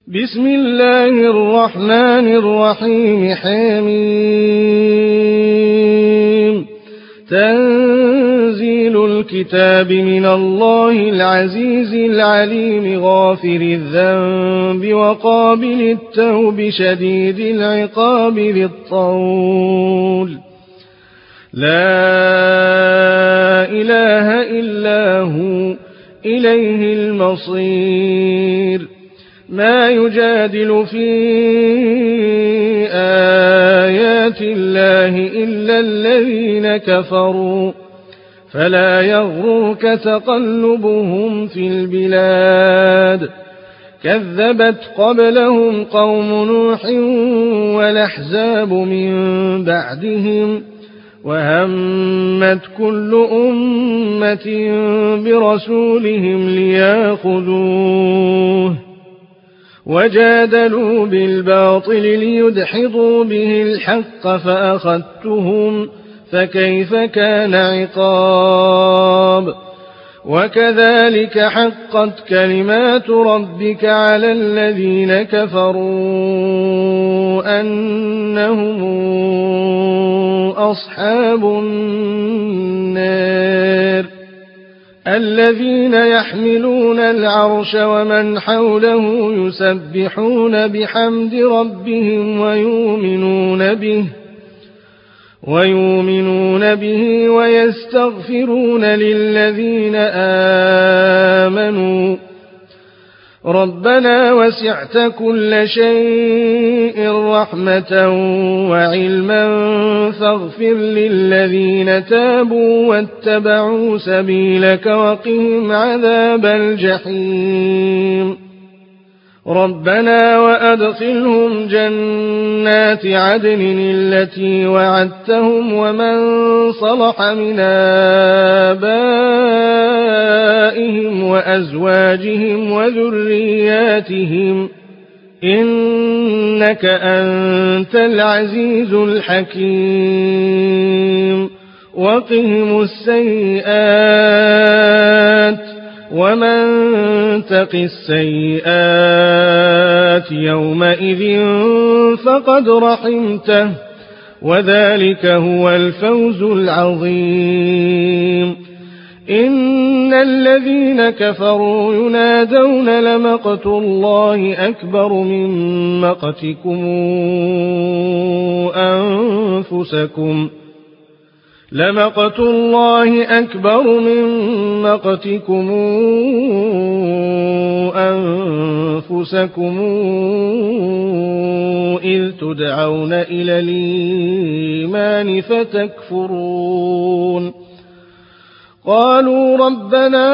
بسم الله الرحمن الرحيم. حميم. تنزيل الكتاب من الله العزيز العليم غافر الذنب وقابل التوب شديد العقاب ذي الطول لا إله إلا هو إليه المصير. ما يجادل في آيات الله إلا الذين كفروا فلا يغرك تقلبهم في البلاد. كذبت قبلهم قوم نوح والأحزاب من بعدهم وهمت كل أمة برسولهم ليأخذوه وجادلوا بالباطل ليدحضوا به الحق فأخذتهم فكيف كان عقاب. وكذلك حقت كلمات ربك على الذين كفروا أنهم أصحاب النار الذين يحملون العرش ومن حوله يسبحون بحمد ربهم ويؤمنون به ويستغفرون للذين آمنوا ربنا وسعت كل شيء رحمة وعلما فاغفر للذين تابوا واتبعوا سبيلك وقهم عذاب الجحيم. ربنا وأدخلهم جنات عدن التي وعدتهم ومن صلح من آبائهم وأزواجهم وذرياتهم إنك أنت العزيز الحكيم. وقهم السيئات ومن تق السيئات يومئذ فقد رحمته وذلك هو الفوز العظيم. إن الذين كفروا ينادون لمقت الله أكبر من مقتكم أنفسكم لمقت الله أكبر من مقتكم أنفسكم إذ تدعون إلى الإيمان فتكفرون. قالوا ربنا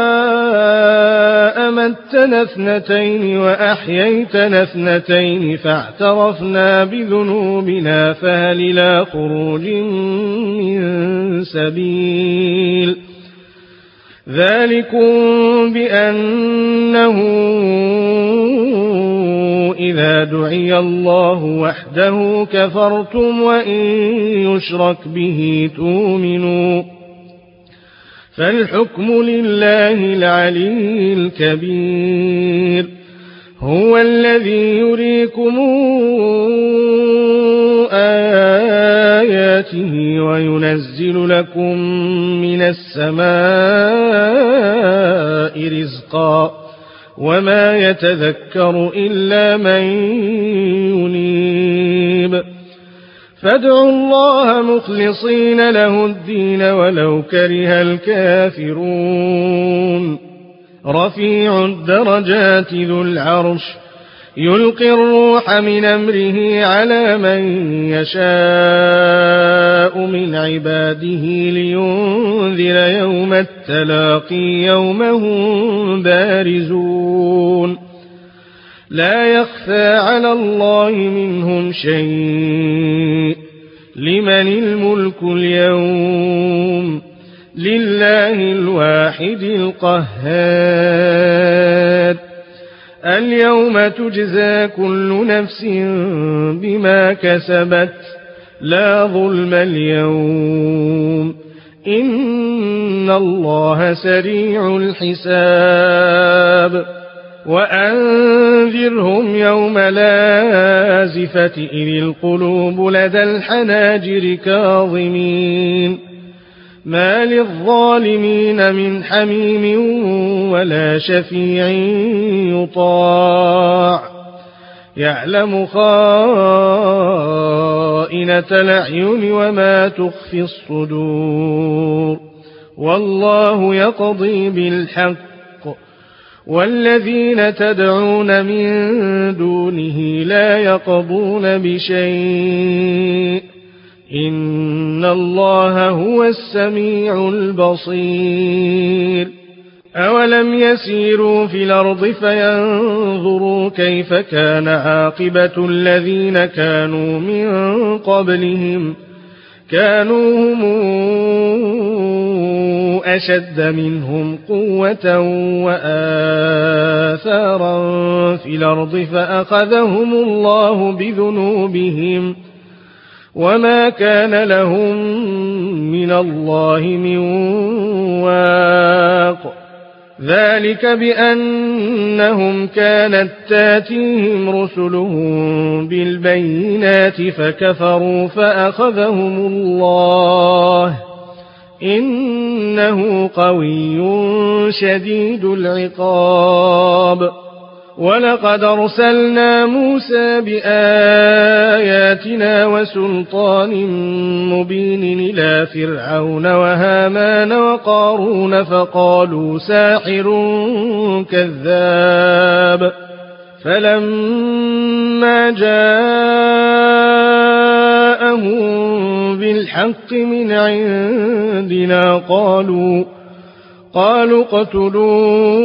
أمتنا اثنتين وأحييتنا اثنتين فاعترفنا بذنوبنا فهل إلى خروج من سبيل. ذلكم بأنه إذا دعي الله وحده كفرتم وإن يشرك به تؤمنوا فالحكم لله العلي الكبير. هو الذي يريكم آياته وينزل لكم من السماء رزقا وما يتذكر إلا من ينيب. فادعوا الله مخلصين له الدين ولو كره الكافرون. رفيع الدرجات ذو العرش يلقي الروح من أمره على من يشاء من عباده لينذر يوم التلاقي يوم هم بارزون لا يخفى على الله منهم شيء. لمن الملك اليوم لله الواحد القهار. اليوم تجزى كل نفس بما كسبت لا ظلم اليوم إن الله سريع الحساب. وأنذرهم يوم لازفة إذ القلوب لدى الحناجر كاظمين ما للظالمين من حميم ولا شفيع يطاع يعلم خائنة الأعين وما تخفي الصدور والله يقضي بالحق والذين تدعون من دونه لا يقضون بشيء إن الله هو السميع البصير أولم يسيروا في الأرض فينظروا كيف كان عاقبة الذين كانوا من قبلهم كانوا هم أشد منهم قوة وآثارا في الأرض فأخذهم الله بذنوبهم وما كان لهم من الله من واق ذلك بأنهم كانت تاتيهم رسلهم بالبينات فكفروا فأخذهم الله إنه قوي شديد العقاب ولقد أرسلنا موسى بآياتنا وسلطان مبين إلى فرعون وهامان وقارون فقالوا ساحر كذاب فلما جاءهم بالحق من عندنا قالوا اقتلوا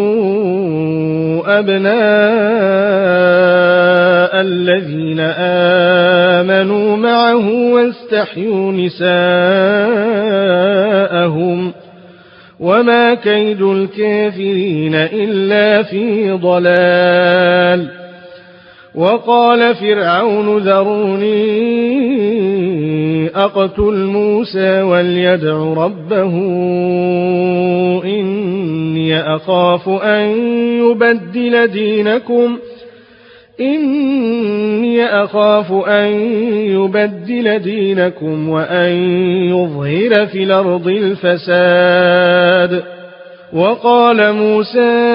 أبناء الذين آمنوا معه واستحيوا نساءهم وما كيد الكافرين إلا في ضلال وقال فرعون ذروني أقتل موسى وليدع ربه إني أخاف أن يبدل دينكم وأن يظهر في الأرض الفساد وقال موسى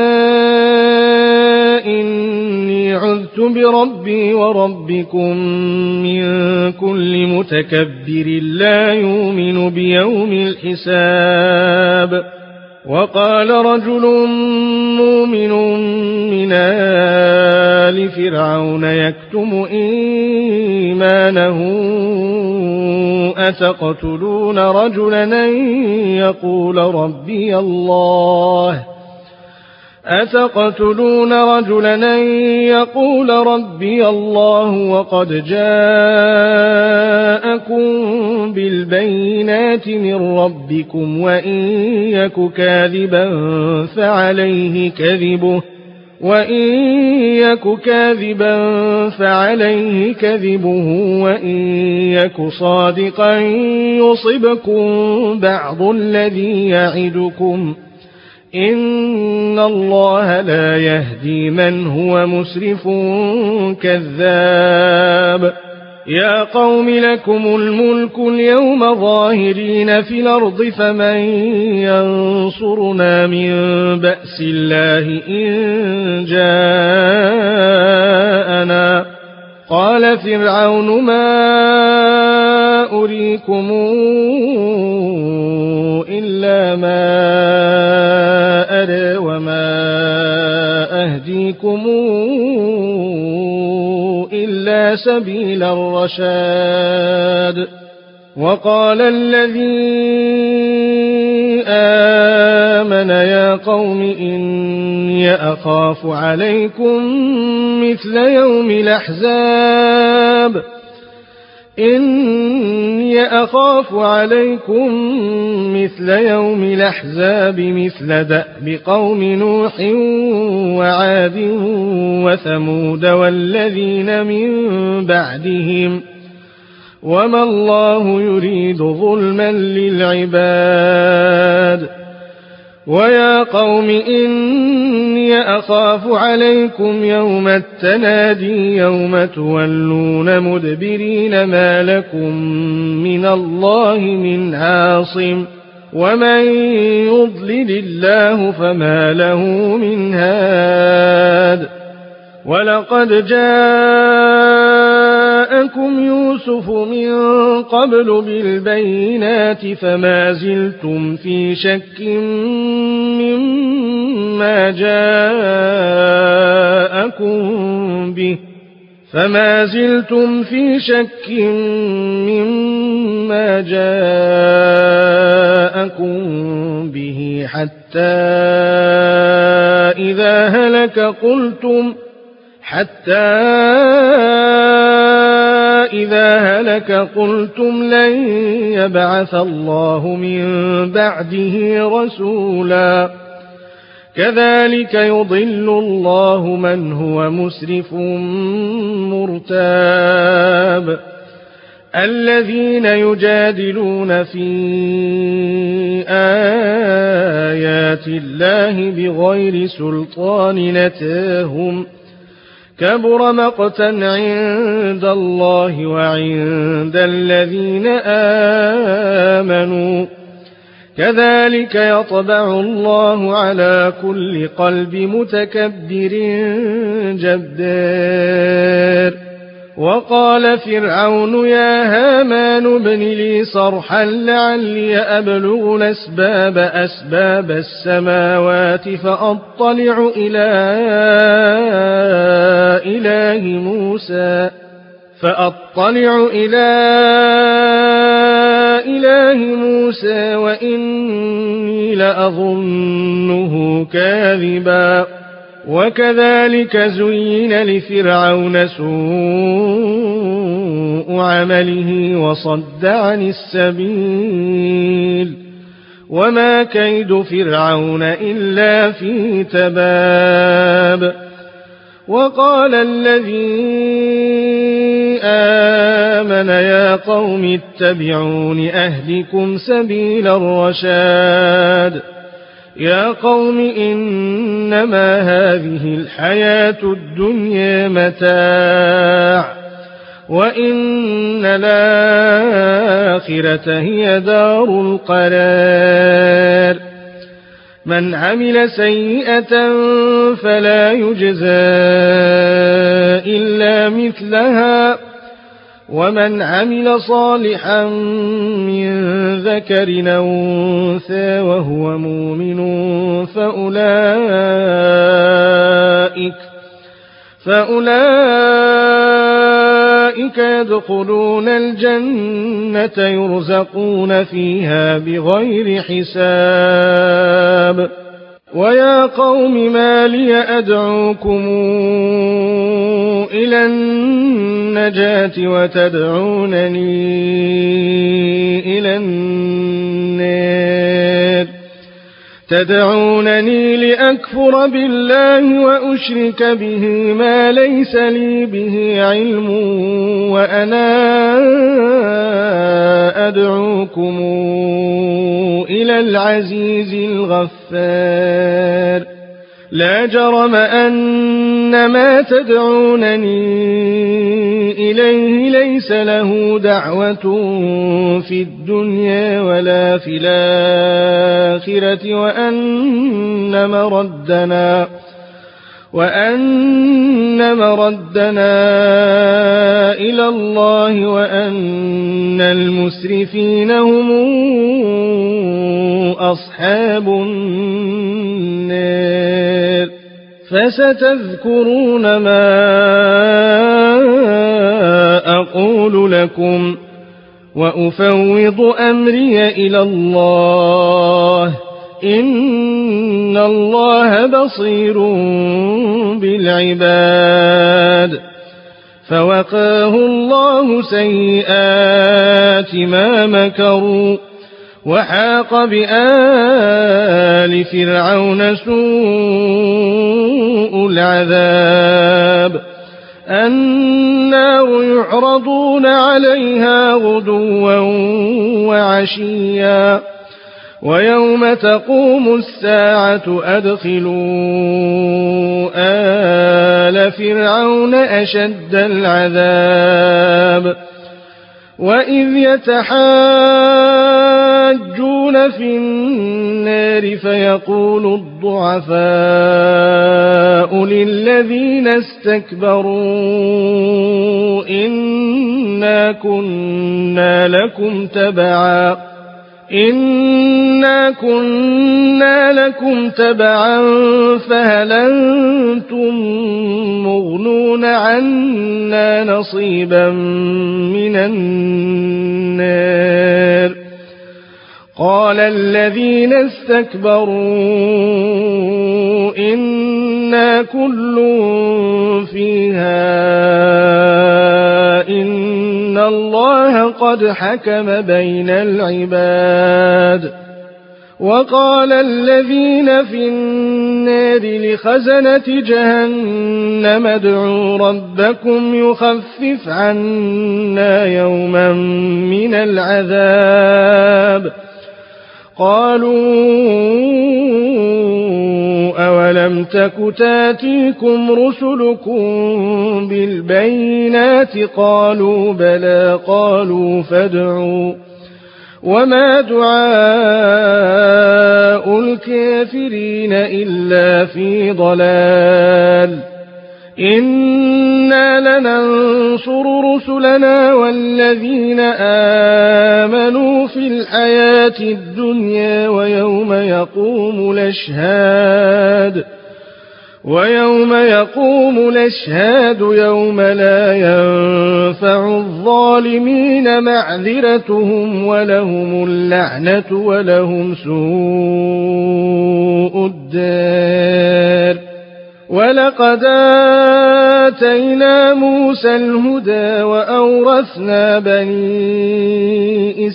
إني عذت بربي وربكم من كل متكبر لا يؤمن بيوم الحساب وقال رجل مؤمن من آل فرعون يكتم إيمانه أتقتلون رجلا يقول ربي الله وقد جاءكم بالبينات من ربكم وإن يك كاذبا فعليه كذبه وإن يك صادقا يصبكم بعض الذي يعدكم إن الله لا يهدي من هو مسرف كذاب يا قوم لكم الملك اليوم ظاهرين في الأرض فمن ينصرنا من بأس الله إن جاءنا قال فرعون ما أريكم إلا ما أرى وما أهديكم إلا سبيل الرشاد وقال الذي آمن يا قوم إني أخاف عليكم مثل يوم الأحزاب مثل دأب قوم نوح وعاد وثمود والذين من بعدهم وما الله يريد ظلما للعباد ويا قوم إني أخاف عليكم يوم التنادي يوم تولون مدبرين ما لكم من الله من عاصم ومن يضلل الله فما له من هاد ولقد جاءكم يوسف من قبل بالبينات فما زلتم في شك مما جاءكم به حتى إذا هلك قلتم لن يبعث الله من بعده رسولا كذلك يضل الله من هو مسرف مرتاب الذين يجادلون في آيات الله بغير سلطان أتاهم كبر مقتا عند الله وعند الذين آمنوا كذلك يطبع الله على كل قلب متكبر جبار وقال فرعون يا هامان ابن لي صرحا لعلي أبلغ أسباب السماوات فأطلع إلى إله موسى وإني لأظنه كاذبا وكذلك زين لفرعون سوء عمله وصد عن السبيل وما كيد فرعون إلا في تباب وقال الذي آمن يا قوم اتبعون أهدكم سبيل الرشاد يا قوم إنما هذه الحياة الدنيا متاع وإن الآخرة هي دار القرار من عمل سيئة فلا يجزى إلا مثلها ومن عمل صالحا من ذكر أو أنثى وهو مؤمن فأولئك يدخلون الجنة يرزقون فيها بغير حساب ويا قوم ما لي أدعوكم إلى النجاة وتدعونني إلى النار تدعونني لأكفر بالله وأشرك به ما ليس لي به علم وأنا أدعوكم إلى العزيز الغفار لا جرم أن ما تدعونني إليه ليس له دعوة في الدنيا ولا في الآخرة وأن مردنا إلى الله وأن المسرفين هم أصحاب النار فستذكرون ما أقول لكم وأفوض أمري إلى الله إن الله بصير بالعباد فوقاه الله سيئات ما مكروا وحاق بآل فرعون سوء العذاب النار يعرضون عليها غدوا وعشيا ويوم تقوم الساعة أدخلوا آل فرعون أشد العذاب وإذ يتحاجون في النار فيقول الضعفاء للذين استكبروا إنا كنا لكم تبعا فهل أنتم مغنون عنا نصيبا من النار قال الذين استكبروا إنا كل فيها إن الله قد حكم بين العباد وقال الذين في النار لخزنة جهنم ادعوا ربكم يخفف عنا يوما من العذاب قالوا أولم تك تاتيكم رسلكم بالبينات قالوا بلى قالوا فادعوا وما دعاء الكافرين إلا في ضلال إنا لننصر رسلنا والذين آمنوا في الحياة الدنيا ويوم يقوم الأشهاد يوم لا ينفع الظالمين معذرتهم ولهم اللعنة ولهم سوء الدار ولقد آتينا موسى الهدى وأورثنا بني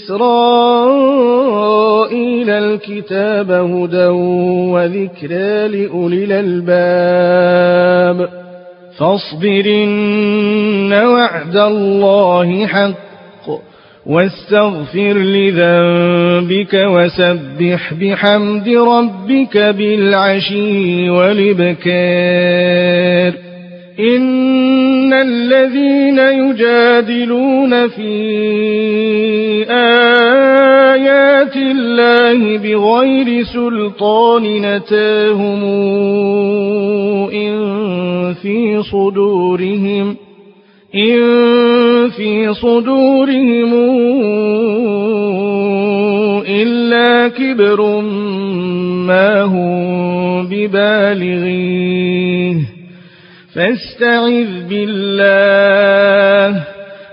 إسرائيل الكتاب هدى وذكرى لأولي الألباب فاصبر إن وعد الله حق واستغفر لذنبك وسبح بحمد ربك بالعشي والإبكار إن الذين يجادلون في آيات الله بغير سلطان أتاهم إن في صدورهم إلا كبر ما هم ببالغيه فاستعذ بالله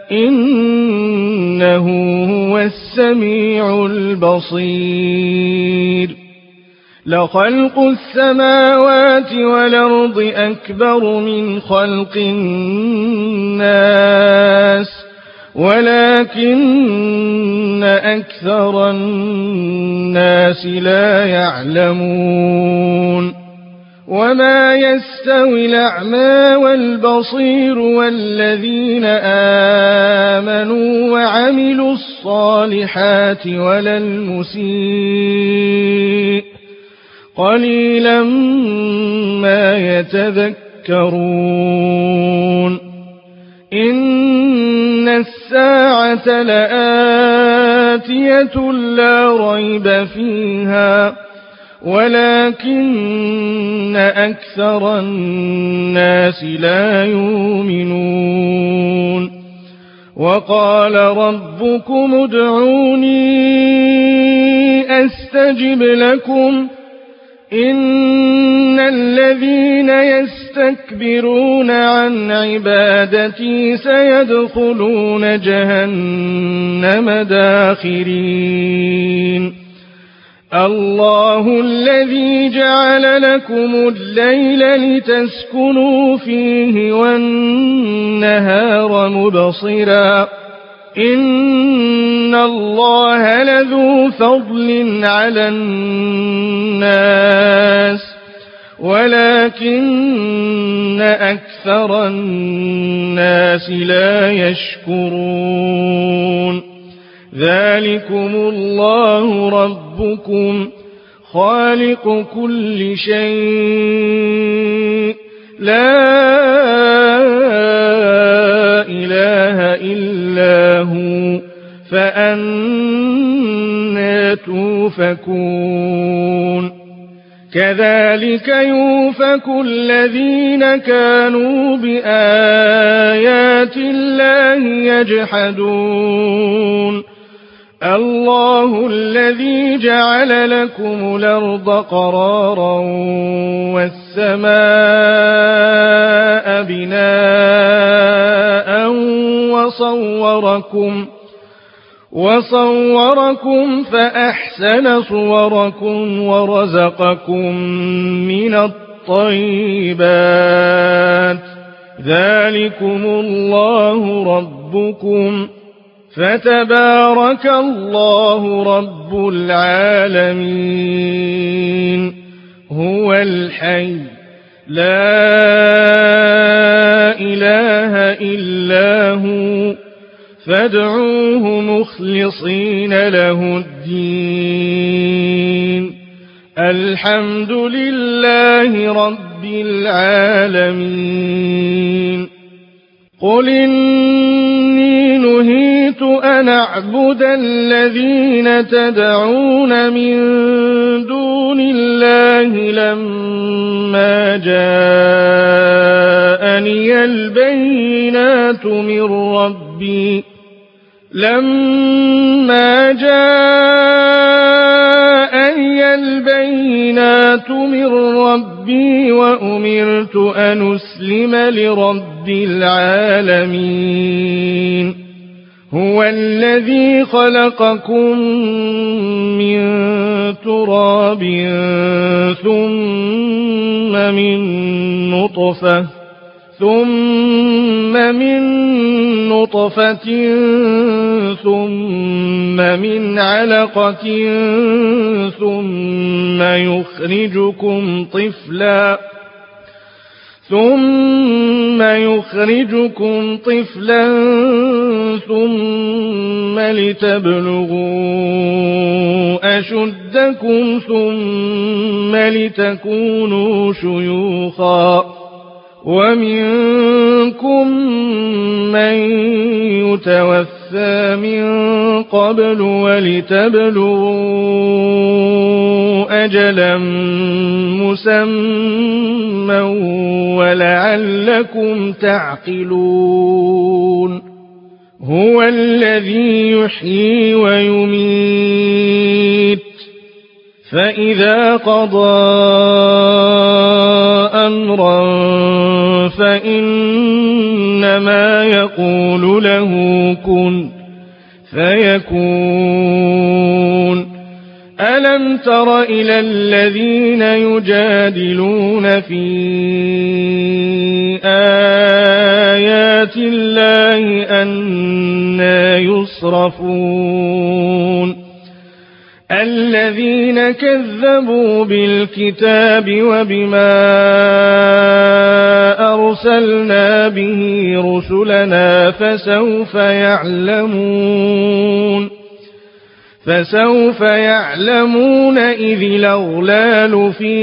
إنه هو السميع البصير لخلق السماوات والأرض أكبر من خلق الناس ولكن أكثر الناس لا يعلمون وما يستوي الأعمى والبصير والذين آمنوا وعملوا الصالحات ولا المسيء قليلا ما يتذكرون إن الساعة لآتية لا ريب فيها ولكن أكثر الناس لا يؤمنون وقال ربكم ادعوني أستجب لكم إن الذين يستكبرون عن عبادتي سيدخلون جهنم داخرين الله الذي جعل لكم الليل لتسكنوا فيه والنهار مبصرا إن الله لذو فضل على الناس ولكن أكثر الناس لا يشكرون ذلكم الله ربكم خالق كل شيء لا إله إلا هو فأنى توفكون كذلك يؤفك الذين كانوا بآيات الله يجحدون الله الذي جعل لكم الأرض قرارا والسماء بناء وصوركم فأحسن صوركم ورزقكم من الطيبات ذلكم الله ربكم فتبارك الله رب العالمين هو الحي لا إله إلا هو فادعوه مخلصين له الدين الحمد لله رب العالمين قل إني نهيت أن أعبد الذين تدعون من دون الله لما جاءني البينات من ربي وأمرت أن أسلم لرب العالمين هو الذي خلقكم من تراب ثم من نطفة ثم من علقة ثم يخرجكم طفلا ثم لتبلغوا أشدكم ثم لتكونوا شيوخا ومنكم من يتوفى من قبل ولتبلغوا أجلا مسمى ولعلكم تعقلون هو الذي يحيي ويميت فإذا قضى أمرا فإنما يقول له كن فيكون ألم تر إلى الذين يجادلون في آيات الله أنى يصرفون الذين كذبوا بالكتاب وبما أرسلنا به رسلنا فسوف يعلمون إذ الأغلال في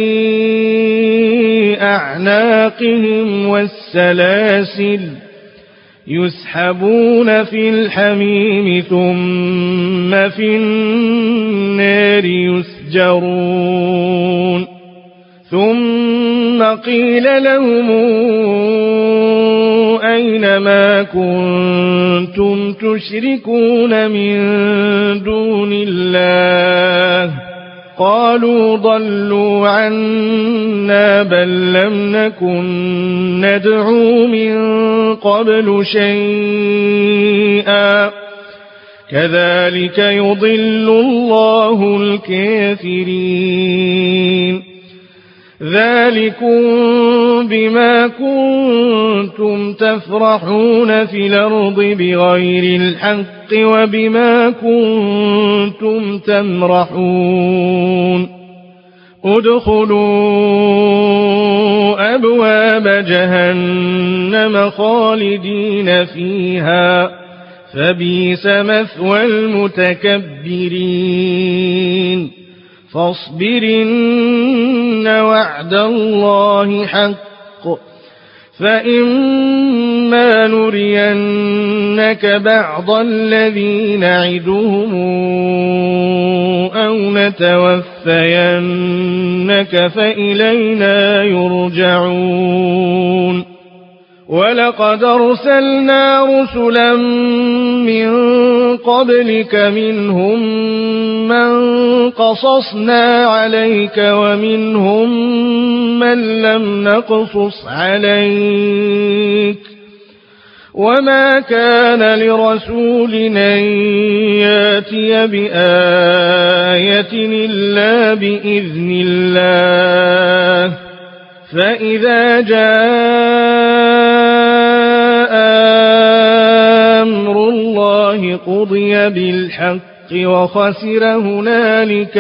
أعناقهم والسلاسل يسحبون في الحميم ثم في النار يسجرون ثم قيل لهم أين ما كنتم تشركون من دون الله قالوا ضلوا عنا بل لم نكن ندعو من قبل شيئا كذلك يضل الله الكافرين ذلكم بما كنتم تفرحون في الأرض بغير الحق وبما كنتم تمرحون ادخلوا أبواب جهنم خالدين فيها فبئس مثوى المتكبرين فاصبر إن وعد الله حق فإما نرينك بعض الذي نعدهم أو نتوفينك فإلينا يرجعون ولقد أرسلنا رسلا من قبلك منهم من قصصنا عليك ومنهم من لم نقصص عليك وما كان لرسول أن يأتي بآية إلا بإذن الله فإذا جاء أمر الله قضي بالحق وخسر هنالك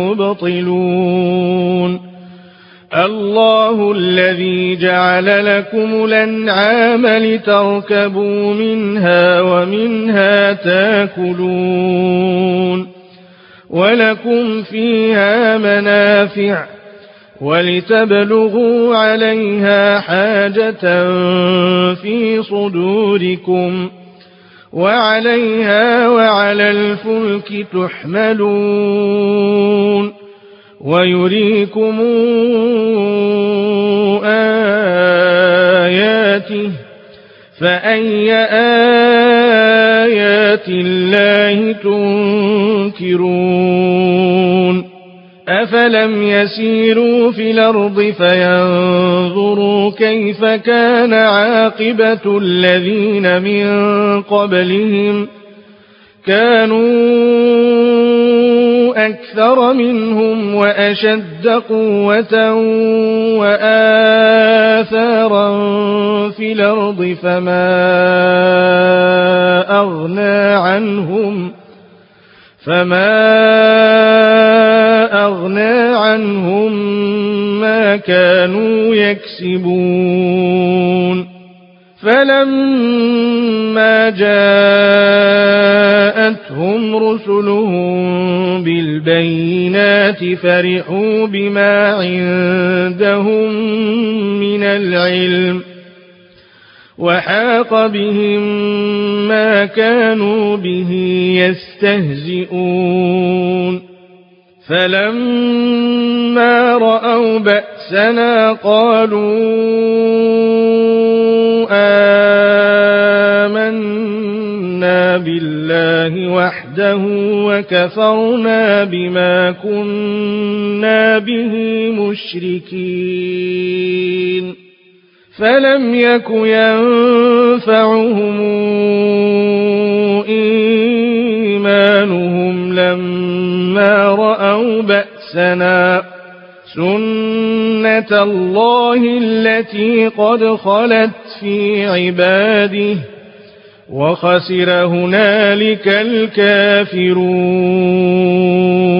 المبطلون الله الذي جعل لكم الأنعام لتركبوا منها ومنها تاكلون ولكم فيها منافع ولتبلغوا عليها حاجة في صدوركم وعليها وعلى الفلك تحملون ويريكم آياته فأي آيات الله تنكرون أفلم يسيروا في الأرض فينظروا كيف كان عاقبة الذين من قبلهم كانوا أكثر منهم وأشد قوة وآثارا في الأرض فما أغنى عنهم ما كانوا يكسبون فلما جاءتهم رسلهم بالبينات فرحوا بما عندهم من العلم وحاق بهم ما كانوا به يستهزئون فلما رأوا بأسنا قالوا آمنا بالله وحده وكفرنا بما كنا به مشركين فلم يك ينفعهم إيمانهم لما رأوا بأسنا سنة الله التي قد خلت في عباده وخسر هنالك الكافرون